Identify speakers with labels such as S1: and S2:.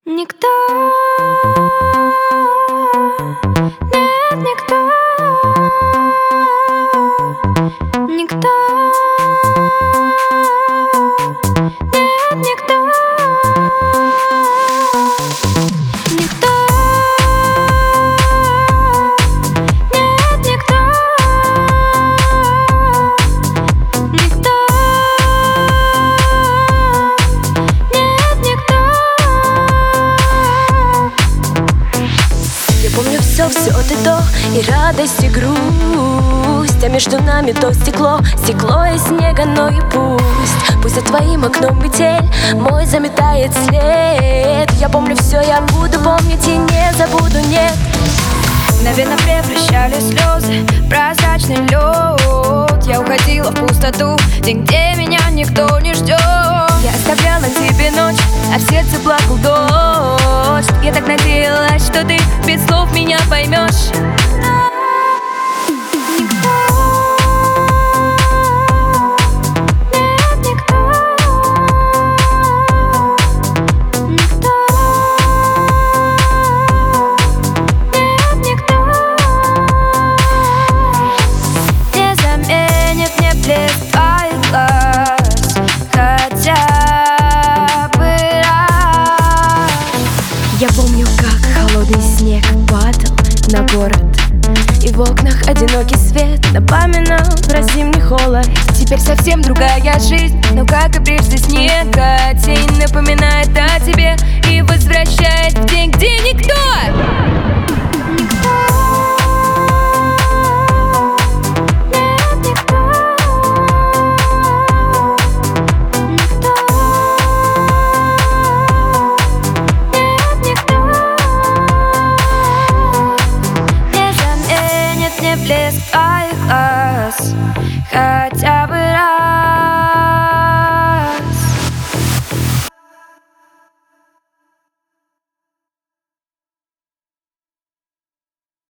S1: Никто, нет, никто, никто, нет, никто, никто, нет, никто, никто, нет, никто. Я помню все ты то, и радость, и грусть, а между нами то стекло и снега, но и пусть за твоим окном метель мой заметает след. Я помню все, я буду помнить и не забуду, нет.
S2: Мгновенно превращали слезы в прозрачный лед. Я уходила в пустоту, день, где меня никто не ждет.
S1: Я оставляла тебе ночь, а в сердце плакал дождь. Я так надеялась, что ты без слов меня поймешь.
S3: Я помню, как холодный снег падал на город, и в окнах одинокий свет напоминал про зимний холод.
S1: Теперь совсем другая жизнь, но как и прежде снега, тень напоминает